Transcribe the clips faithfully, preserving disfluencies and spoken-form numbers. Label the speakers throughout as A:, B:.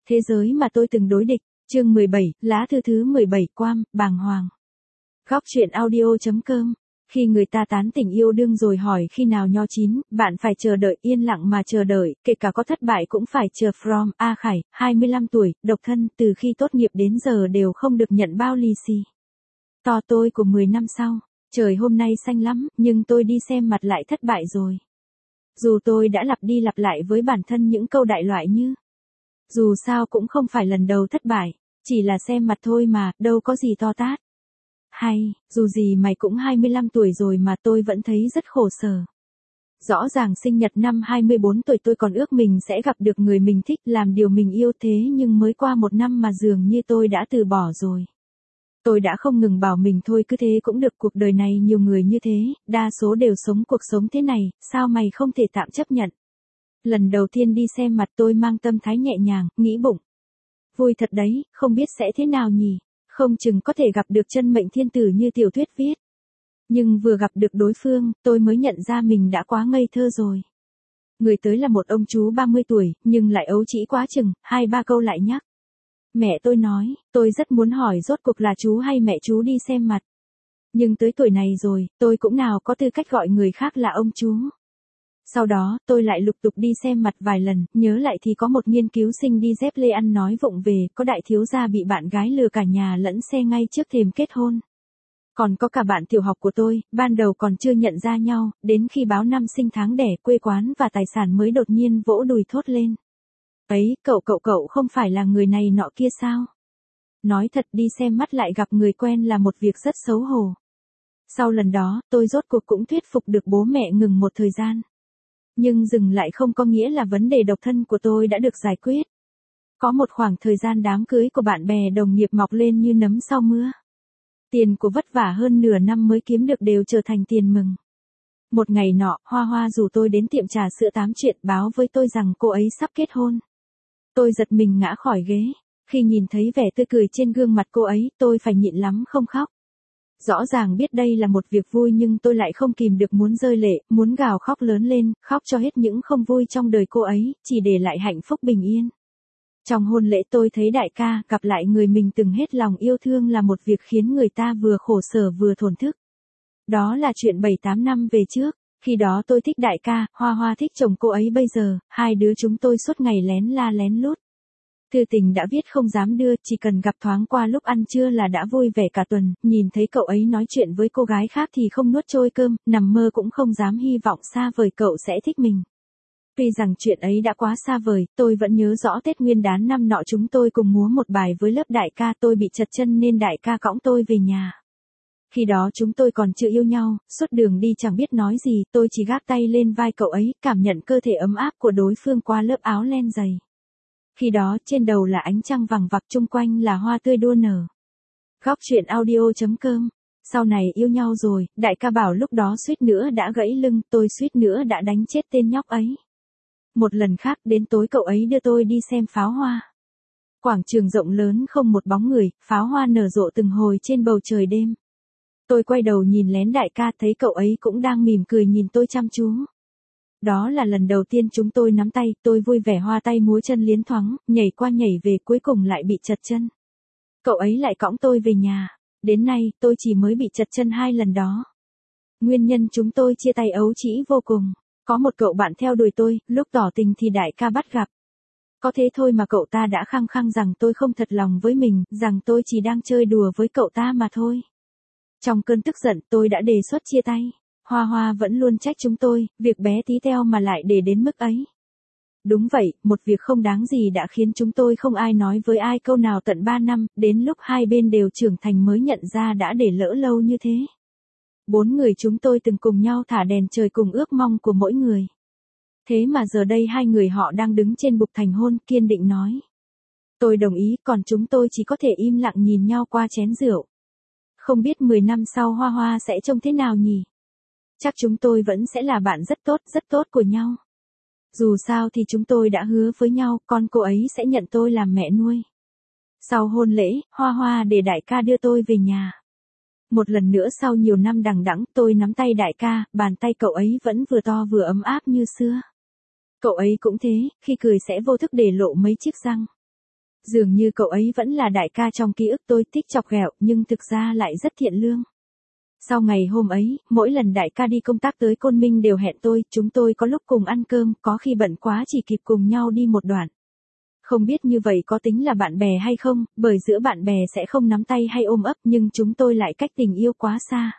A: Thế giới mà tôi từng đối địch, chương mười bảy, lá thư thứ mười bảy, Quam, bàng hoàng. Góc truyện audio.com. Khi người ta tán tỉnh yêu đương rồi hỏi khi nào nho chín, bạn phải chờ đợi, yên lặng mà chờ đợi, kể cả có thất bại cũng phải chờ. From A Khải, hai mươi lăm tuổi, độc thân, từ khi tốt nghiệp đến giờ đều không được nhận bao lì xì. To tôi của mười năm sau, trời hôm nay xanh lắm, nhưng tôi đi xem mặt lại thất bại rồi. Dù tôi đã lặp đi lặp lại với bản thân những câu đại loại như dù sao cũng không phải lần đầu thất bại, chỉ là xem mặt thôi mà, đâu có gì to tát. Hay, dù gì mày cũng hai mươi lăm tuổi rồi mà tôi vẫn thấy rất khổ sở. Rõ ràng sinh nhật năm hai mươi bốn tuổi tôi còn ước mình sẽ gặp được người mình thích, làm điều mình yêu, thế nhưng mới qua một năm mà dường như tôi đã từ bỏ rồi. Tôi đã không ngừng bảo mình thôi cứ thế cũng được, cuộc đời này nhiều người như thế, đa số đều sống cuộc sống thế này, sao mày không thể tạm chấp nhận. Lần đầu tiên đi xem mặt tôi mang tâm thái nhẹ nhàng, nghĩ bụng. Vui thật đấy, không biết sẽ thế nào nhỉ, không chừng có thể gặp được chân mệnh thiên tử như tiểu thuyết viết. Nhưng vừa gặp được đối phương, tôi mới nhận ra mình đã quá ngây thơ rồi. Người tới là một ông chú ba mươi tuổi, nhưng lại ấu trĩ quá chừng, hai ba câu lại nhắc. Mẹ tôi nói, tôi rất muốn hỏi rốt cuộc là chú hay mẹ chú đi xem mặt. Nhưng tới tuổi này rồi, tôi cũng nào có tư cách gọi người khác là ông chú. Sau đó, tôi lại lục tục đi xem mặt vài lần, nhớ lại thì có một nghiên cứu sinh đi dép lê ăn nói vụng về, có đại thiếu gia bị bạn gái lừa cả nhà lẫn xe ngay trước thềm kết hôn. Còn có cả bạn tiểu học của tôi, ban đầu còn chưa nhận ra nhau, đến khi báo năm sinh tháng đẻ, quê quán và tài sản mới đột nhiên vỗ đùi thốt lên. Ấy, cậu cậu cậu không phải là người này nọ kia sao? Nói thật, đi xem mắt lại gặp người quen là một việc rất xấu hổ. Sau lần đó, tôi rốt cuộc cũng thuyết phục được bố mẹ ngừng một thời gian. Nhưng dừng lại không có nghĩa là vấn đề độc thân của tôi đã được giải quyết. Có một khoảng thời gian đám cưới của bạn bè đồng nghiệp mọc lên như nấm sau mưa. Tiền của vất vả hơn nửa năm mới kiếm được đều trở thành tiền mừng. Một ngày nọ, Hoa Hoa rủ tôi đến tiệm trà sữa tám chuyện, báo với tôi rằng cô ấy sắp kết hôn. Tôi giật mình ngã khỏi ghế. Khi nhìn thấy vẻ tươi cười trên gương mặt cô ấy, tôi phải nhịn lắm không khóc. Rõ ràng biết đây là một việc vui nhưng tôi lại không kìm được muốn rơi lệ, muốn gào khóc lớn lên, khóc cho hết những không vui trong đời cô ấy, chỉ để lại hạnh phúc bình yên. Trong hôn lễ tôi thấy đại ca, gặp lại người mình từng hết lòng yêu thương là một việc khiến người ta vừa khổ sở vừa thổn thức. Đó là chuyện bảy tám năm về trước, khi đó tôi thích đại ca, Hoa Hoa thích chồng cô ấy bây giờ, hai đứa chúng tôi suốt ngày lén la lén lút. Thư tình đã viết không dám đưa, chỉ cần gặp thoáng qua lúc ăn trưa là đã vui vẻ cả tuần, nhìn thấy cậu ấy nói chuyện với cô gái khác thì không nuốt trôi cơm, nằm mơ cũng không dám hy vọng xa vời cậu sẽ thích mình. Tuy rằng chuyện ấy đã quá xa vời, tôi vẫn nhớ rõ Tết Nguyên đán năm nọ chúng tôi cùng múa một bài với lớp đại ca, tôi bị trật chân nên đại ca cõng tôi về nhà. Khi đó chúng tôi còn chưa yêu nhau, suốt đường đi chẳng biết nói gì, tôi chỉ gác tay lên vai cậu ấy, cảm nhận cơ thể ấm áp của đối phương qua lớp áo len dày. Khi đó trên đầu là ánh trăng vằng vặc, chung quanh là hoa tươi đua nở. Góc truyện audio.com. Sau này yêu nhau rồi, đại ca bảo lúc đó suýt nữa đã gãy lưng, tôi suýt nữa đã đánh chết tên nhóc ấy. Một lần khác đến tối cậu ấy đưa tôi đi xem pháo hoa. Quảng trường rộng lớn không một bóng người, pháo hoa nở rộ từng hồi trên bầu trời đêm. Tôi quay đầu nhìn lén đại ca, thấy cậu ấy cũng đang mỉm cười nhìn tôi chăm chú. Đó là lần đầu tiên chúng tôi nắm tay, tôi vui vẻ hoa tay múa chân liến thoáng, nhảy qua nhảy về cuối cùng lại bị trật chân. Cậu ấy lại cõng tôi về nhà. Đến nay, tôi chỉ mới bị trật chân hai lần đó. Nguyên nhân chúng tôi chia tay ấu trĩ vô cùng. Có một cậu bạn theo đuổi tôi, lúc tỏ tình thì đại ca bắt gặp. Có thế thôi mà cậu ta đã khăng khăng rằng tôi không thật lòng với mình, rằng tôi chỉ đang chơi đùa với cậu ta mà thôi. Trong cơn tức giận tôi đã đề xuất chia tay. Hoa Hoa vẫn luôn trách chúng tôi, việc bé tí teo mà lại để đến mức ấy. Đúng vậy, một việc không đáng gì đã khiến chúng tôi không ai nói với ai câu nào tận ba năm, đến lúc hai bên đều trưởng thành mới nhận ra đã để lỡ lâu như thế. Bốn người chúng tôi từng cùng nhau thả đèn trời cùng ước mong của mỗi người. Thế mà giờ đây hai người họ đang đứng trên bục thành hôn, kiên định nói. Tôi đồng ý, còn chúng tôi chỉ có thể im lặng nhìn nhau qua chén rượu. Không biết mười năm sau Hoa Hoa sẽ trông thế nào nhỉ? Chắc chúng tôi vẫn sẽ là bạn rất tốt, rất tốt của nhau. Dù sao thì chúng tôi đã hứa với nhau, con cô ấy sẽ nhận tôi làm mẹ nuôi. Sau hôn lễ, Hoa Hoa để đại ca đưa tôi về nhà. Một lần nữa sau nhiều năm đằng đẵng, tôi nắm tay đại ca, bàn tay cậu ấy vẫn vừa to vừa ấm áp như xưa. Cậu ấy cũng thế, khi cười sẽ vô thức để lộ mấy chiếc răng. Dường như cậu ấy vẫn là đại ca trong ký ức tôi, thích chọc ghẹo nhưng thực ra lại rất thiện lương. Sau ngày hôm ấy, mỗi lần đại ca đi công tác tới Côn Minh đều hẹn tôi, chúng tôi có lúc cùng ăn cơm, có khi bận quá chỉ kịp cùng nhau đi một đoạn. Không biết như vậy có tính là bạn bè hay không, bởi giữa bạn bè sẽ không nắm tay hay ôm ấp nhưng chúng tôi lại cách tình yêu quá xa.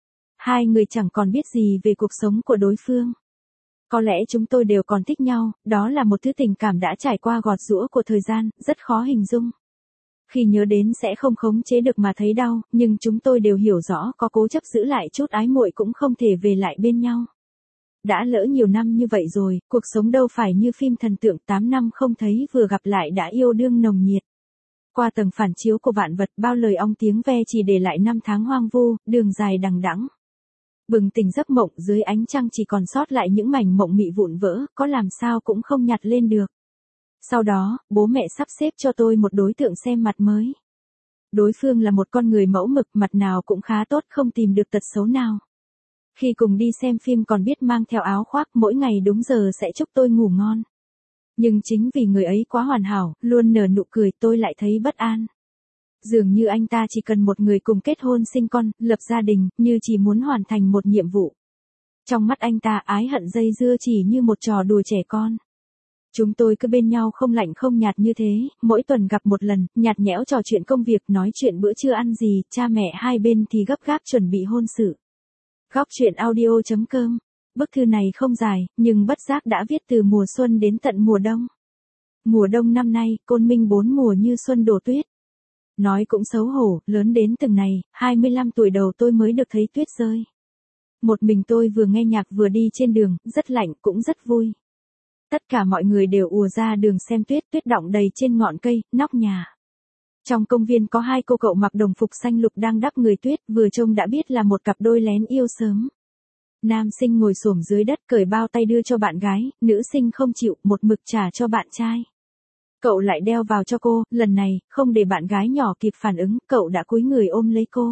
A: Hai người chẳng còn biết gì về cuộc sống của đối phương. Có lẽ chúng tôi đều còn thích nhau, đó là một thứ tình cảm đã trải qua gọt giũa của thời gian, rất khó hình dung. Khi nhớ đến sẽ không khống chế được mà thấy đau, nhưng chúng tôi đều hiểu rõ có cố chấp giữ lại chút ái muội cũng không thể về lại bên nhau. Đã lỡ nhiều năm như vậy rồi, cuộc sống đâu phải như phim thần tượng tám năm không thấy vừa gặp lại đã yêu đương nồng nhiệt. Qua tầng phản chiếu của vạn vật bao lời ong tiếng ve chỉ để lại năm tháng hoang vu, đường dài đằng đẵng. Bừng tỉnh giấc mộng dưới ánh trăng chỉ còn sót lại những mảnh mộng mị vụn vỡ, có làm sao cũng không nhặt lên được. Sau đó, bố mẹ sắp xếp cho tôi một đối tượng xem mặt mới. Đối phương là một con người mẫu mực, mặt nào cũng khá tốt, không tìm được tật xấu nào. Khi cùng đi xem phim còn biết mang theo áo khoác, mỗi ngày đúng giờ sẽ chúc tôi ngủ ngon. Nhưng chính vì người ấy quá hoàn hảo, luôn nở nụ cười, tôi lại thấy bất an. Dường như anh ta chỉ cần một người cùng kết hôn sinh con, lập gia đình, như chỉ muốn hoàn thành một nhiệm vụ. Trong mắt anh ta ái hận dây dưa chỉ như một trò đùa trẻ con. Chúng tôi cứ bên nhau không lạnh không nhạt như thế, mỗi tuần gặp một lần, nhạt nhẽo trò chuyện công việc, nói chuyện bữa trưa ăn gì, cha mẹ hai bên thì gấp gáp chuẩn bị hôn sự. Góc truyện audio chấm com. Bức thư này không dài, nhưng bất giác đã viết từ mùa xuân đến tận mùa đông. Mùa đông năm nay, Côn Minh bốn mùa như xuân đổ tuyết. Nói cũng xấu hổ, lớn đến từng này, hai mươi lăm tuổi đầu tôi mới được thấy tuyết rơi. Một mình tôi vừa nghe nhạc vừa đi trên đường, rất lạnh cũng rất vui. Tất cả mọi người đều ùa ra đường xem tuyết, tuyết đọng đầy trên ngọn cây, nóc nhà. Trong công viên có hai cô cậu mặc đồng phục xanh lục đang đắp người tuyết, vừa trông đã biết là một cặp đôi lén yêu sớm. Nam sinh ngồi xổm dưới đất cởi bao tay đưa cho bạn gái, nữ sinh không chịu, một mực trả cho bạn trai. Cậu lại đeo vào cho cô, lần này, không để bạn gái nhỏ kịp phản ứng, cậu đã cúi người ôm lấy cô.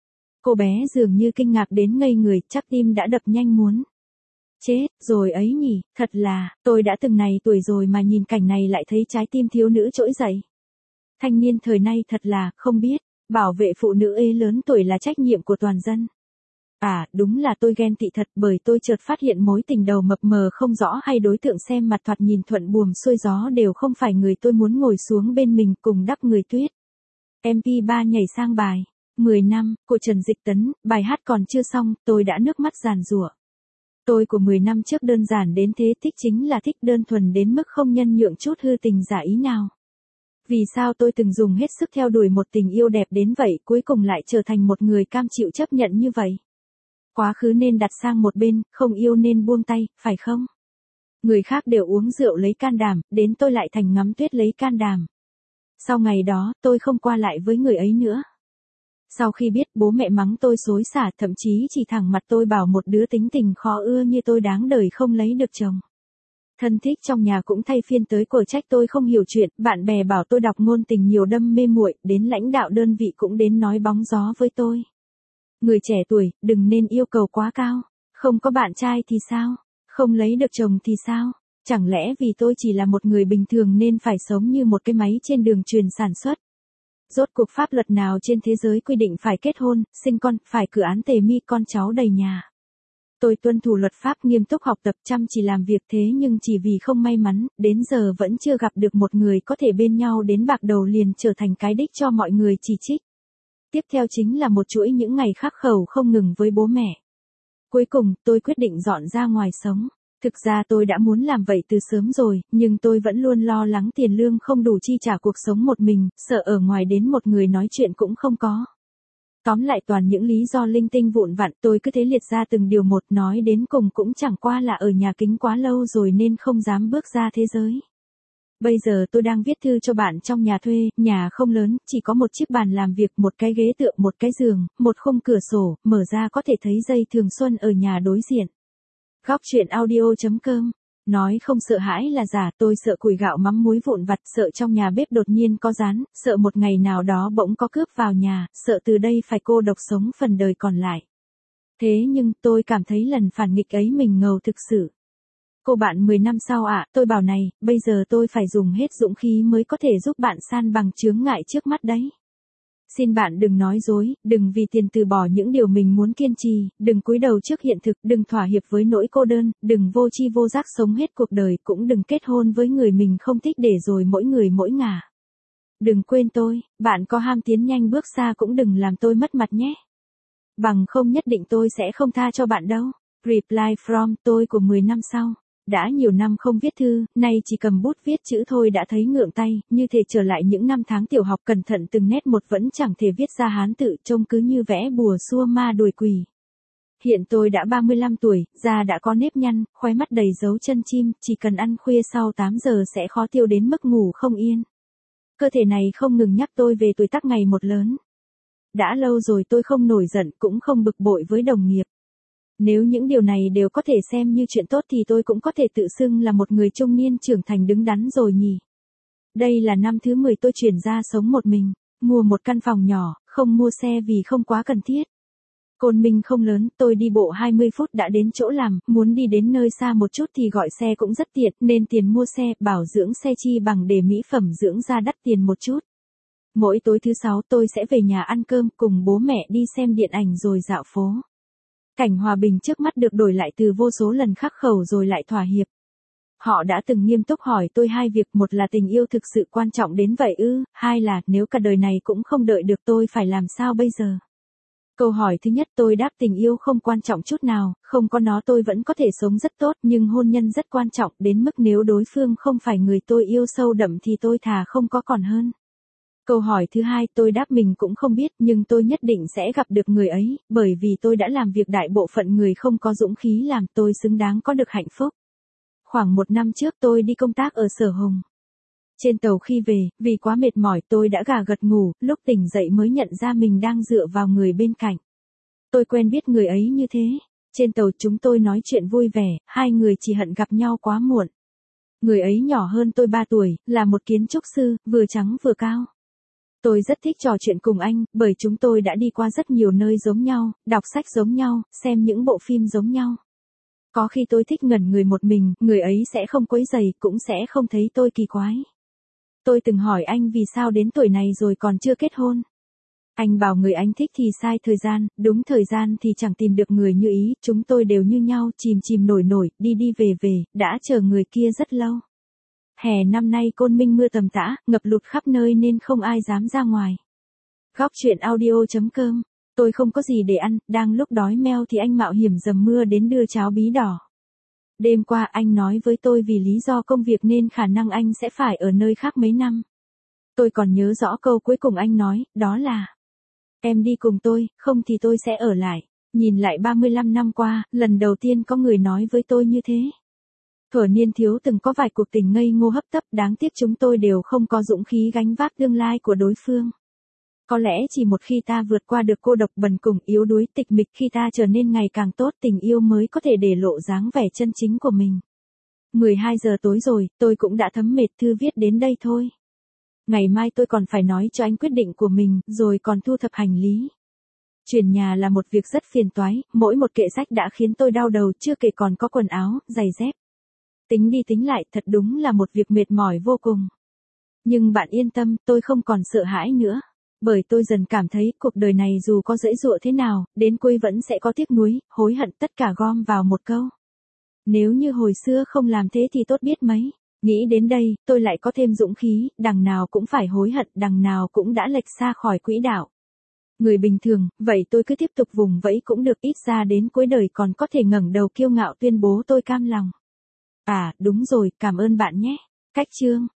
A: Cô bé dường như kinh ngạc đến ngây người, chắc tim đã đập nhanh muốn. Chết, rồi ấy nhỉ, thật là, tôi đã từng này tuổi rồi mà nhìn cảnh này lại thấy trái tim thiếu nữ trỗi dậy. Thanh niên thời nay thật là, không biết, bảo vệ phụ nữ ê lớn tuổi là trách nhiệm của toàn dân. À, đúng là tôi ghen tị thật bởi tôi chợt phát hiện mối tình đầu mập mờ không rõ hay đối tượng xem mặt thoạt nhìn thuận buồm xuôi gió đều không phải người tôi muốn ngồi xuống bên mình cùng đắp người tuyết. em pê ba nhảy sang bài mười năm của Trần Dịch Tấn, bài hát còn chưa xong, tôi đã nước mắt giàn giụa. Tôi của mười năm trước đơn giản đến thế, thích chính là thích đơn thuần đến mức không nhân nhượng chút hư tình giả ý nào. Vì sao tôi từng dùng hết sức theo đuổi một tình yêu đẹp đến vậy, cuối cùng lại trở thành một người cam chịu chấp nhận như vậy? Quá khứ nên đặt sang một bên, không yêu nên buông tay, phải không? Người khác đều uống rượu lấy can đảm, đến tôi lại thành ngắm tuyết lấy can đảm. Sau ngày đó, tôi không qua lại với người ấy nữa. Sau khi biết bố mẹ mắng tôi xối xả, thậm chí chỉ thẳng mặt tôi bảo một đứa tính tình khó ưa như tôi đáng đời không lấy được chồng. Thân thích trong nhà cũng thay phiên tới quở trách tôi không hiểu chuyện, bạn bè bảo tôi đọc ngôn tình nhiều đâm mê muội, đến lãnh đạo đơn vị cũng đến nói bóng gió với tôi. Người trẻ tuổi, đừng nên yêu cầu quá cao. Không có bạn trai thì sao? Không lấy được chồng thì sao? Chẳng lẽ vì tôi chỉ là một người bình thường nên phải sống như một cái máy trên đường truyền sản xuất? Rốt cuộc pháp luật nào trên thế giới quy định phải kết hôn, sinh con, phải cử án tề mi, con cháu đầy nhà? Tôi tuân thủ luật pháp, nghiêm túc học tập, chăm chỉ làm việc, thế nhưng chỉ vì không may mắn, đến giờ vẫn chưa gặp được một người có thể bên nhau đến bạc đầu liền trở thành cái đích cho mọi người chỉ trích. Tiếp theo chính là một chuỗi những ngày khắc khẩu không ngừng với bố mẹ. Cuối cùng, tôi quyết định dọn ra ngoài sống. Thực ra tôi đã muốn làm vậy từ sớm rồi, nhưng tôi vẫn luôn lo lắng tiền lương không đủ chi trả cuộc sống một mình, sợ ở ngoài đến một người nói chuyện cũng không có. Tóm lại toàn những lý do linh tinh vụn vặt, tôi cứ thế liệt ra từng điều một, nói đến cùng cũng chẳng qua là ở nhà kính quá lâu rồi nên không dám bước ra thế giới. Bây giờ tôi đang viết thư cho bạn trong nhà thuê, nhà không lớn, chỉ có một chiếc bàn làm việc, một cái ghế tựa, một cái giường, một khung cửa sổ, mở ra có thể thấy dây thường xuân ở nhà đối diện. Góc truyện audio chấm com. Nói không sợ hãi là giả, tôi sợ củi gạo mắm muối vụn vặt, sợ trong nhà bếp đột nhiên có rán, sợ một ngày nào đó bỗng có cướp vào nhà, sợ từ đây phải cô độc sống phần đời còn lại. Thế nhưng tôi cảm thấy lần phản nghịch ấy mình ngầu thực sự. Cô bạn mười năm sau ạ, tôi bảo này, bây giờ tôi phải dùng hết dũng khí mới có thể giúp bạn san bằng chướng ngại trước mắt đấy. Xin bạn đừng nói dối, đừng vì tiền từ bỏ những điều mình muốn kiên trì, đừng cúi đầu trước hiện thực, đừng thỏa hiệp với nỗi cô đơn, đừng vô tri vô giác sống hết cuộc đời, cũng đừng kết hôn với người mình không thích để rồi mỗi người mỗi ngả. Đừng quên tôi, bạn có ham tiến nhanh bước xa cũng đừng làm tôi mất mặt nhé. Bằng không nhất định tôi sẽ không tha cho bạn đâu. Reply from tôi của mười năm sau. Đã nhiều năm không viết thư, nay chỉ cầm bút viết chữ thôi đã thấy ngượng tay, như thể trở lại những năm tháng tiểu học cẩn thận từng nét một vẫn chẳng thể viết ra Hán tự, trông cứ như vẽ bùa xua ma đuổi quỷ. Hiện tôi đã ba mươi lăm tuổi, da đã có nếp nhăn, khóe mắt đầy dấu chân chim, chỉ cần ăn khuya sau tám giờ sẽ khó tiêu đến mức ngủ không yên. Cơ thể này không ngừng nhắc tôi về tuổi tác ngày một lớn. Đã lâu rồi tôi không nổi giận cũng không bực bội với đồng nghiệp. Nếu những điều này đều có thể xem như chuyện tốt thì tôi cũng có thể tự xưng là một người trung niên trưởng thành đứng đắn rồi nhỉ. Đây là năm thứ mười tôi chuyển ra sống một mình, mua một căn phòng nhỏ, không mua xe vì không quá cần thiết. Côn Minh không lớn, tôi đi bộ hai mươi phút đã đến chỗ làm, muốn đi đến nơi xa một chút thì gọi xe cũng rất tiện, nên tiền mua xe, bảo dưỡng xe chi bằng để mỹ phẩm dưỡng da đắt tiền một chút. Mỗi tối thứ sáu tôi sẽ về nhà ăn cơm cùng bố mẹ đi xem điện ảnh rồi dạo phố. Cảnh hòa bình trước mắt được đổi lại từ vô số lần khắc khẩu rồi lại thỏa hiệp. Họ đã từng nghiêm túc hỏi tôi hai việc, một là tình yêu thực sự quan trọng đến vậy ư, hai là nếu cả đời này cũng không đợi được tôi phải làm sao bây giờ. Câu hỏi thứ nhất tôi đáp tình yêu không quan trọng chút nào, không có nó tôi vẫn có thể sống rất tốt nhưng hôn nhân rất quan trọng đến mức nếu đối phương không phải người tôi yêu sâu đậm thì tôi thà không có còn hơn. Câu hỏi thứ hai tôi đáp mình cũng không biết nhưng tôi nhất định sẽ gặp được người ấy, bởi vì tôi đã làm việc đại bộ phận người không có dũng khí làm, tôi xứng đáng có được hạnh phúc. Khoảng một năm trước tôi đi công tác ở Sở Hùng. Trên tàu khi về, vì quá mệt mỏi tôi đã gà gật ngủ, lúc tỉnh dậy mới nhận ra mình đang dựa vào người bên cạnh. Tôi quen biết người ấy như thế. Trên tàu chúng tôi nói chuyện vui vẻ, hai người chỉ hận gặp nhau quá muộn. Người ấy nhỏ hơn tôi ba tuổi, là một kiến trúc sư, vừa trắng vừa cao. Tôi rất thích trò chuyện cùng anh, bởi chúng tôi đã đi qua rất nhiều nơi giống nhau, đọc sách giống nhau, xem những bộ phim giống nhau. Có khi tôi thích ngẩn người một mình, người ấy sẽ không quấy rầy, cũng sẽ không thấy tôi kỳ quái. Tôi từng hỏi anh vì sao đến tuổi này rồi còn chưa kết hôn. Anh bảo người anh thích thì sai thời gian, đúng thời gian thì chẳng tìm được người như ý, chúng tôi đều như nhau, chìm chìm nổi nổi, đi đi về về, đã chờ người kia rất lâu. Hè năm nay Côn Minh mưa tầm tã, ngập lụt khắp nơi nên không ai dám ra ngoài. Góc chuyện audio chấm com. Tôi không có gì để ăn, đang lúc đói meo thì anh mạo hiểm dầm mưa đến đưa cháo bí đỏ. Đêm qua anh nói với tôi vì lý do công việc nên khả năng anh sẽ phải ở nơi khác mấy năm. Tôi còn nhớ rõ câu cuối cùng anh nói, đó là: em đi cùng tôi, không thì tôi sẽ ở lại. Nhìn lại ba mươi lăm năm qua, lần đầu tiên có người nói với tôi như thế. Thuở niên thiếu từng có vài cuộc tình ngây ngô hấp tấp, đáng tiếc chúng tôi đều không có dũng khí gánh vác tương lai của đối phương. Có lẽ chỉ một khi ta vượt qua được cô độc bần cùng yếu đuối tịch mịch, khi ta trở nên ngày càng tốt, tình yêu mới có thể để lộ dáng vẻ chân chính của mình. mười hai giờ tối rồi, tôi cũng đã thấm mệt, thư viết đến đây thôi. Ngày mai tôi còn phải nói cho anh quyết định của mình, rồi còn thu thập hành lý. Chuyển nhà là một việc rất phiền toái, mỗi một kệ sách đã khiến tôi đau đầu, chưa kể còn có quần áo, giày dép. Tính đi tính lại, thật đúng là một việc mệt mỏi vô cùng. Nhưng bạn yên tâm, tôi không còn sợ hãi nữa. Bởi tôi dần cảm thấy cuộc đời này dù có dễ dụa thế nào, đến cuối vẫn sẽ có tiếc nuối, hối hận, tất cả gom vào một câu. Nếu như hồi xưa không làm thế thì tốt biết mấy. Nghĩ đến đây, tôi lại có thêm dũng khí, đằng nào cũng phải hối hận, đằng nào cũng đã lệch xa khỏi quỹ đạo. Người bình thường, vậy tôi cứ tiếp tục vùng vẫy cũng được, ít ra đến cuối đời còn có thể ngẩng đầu kiêu ngạo tuyên bố tôi cam lòng. À, đúng rồi, cảm ơn bạn nhé. Cách chương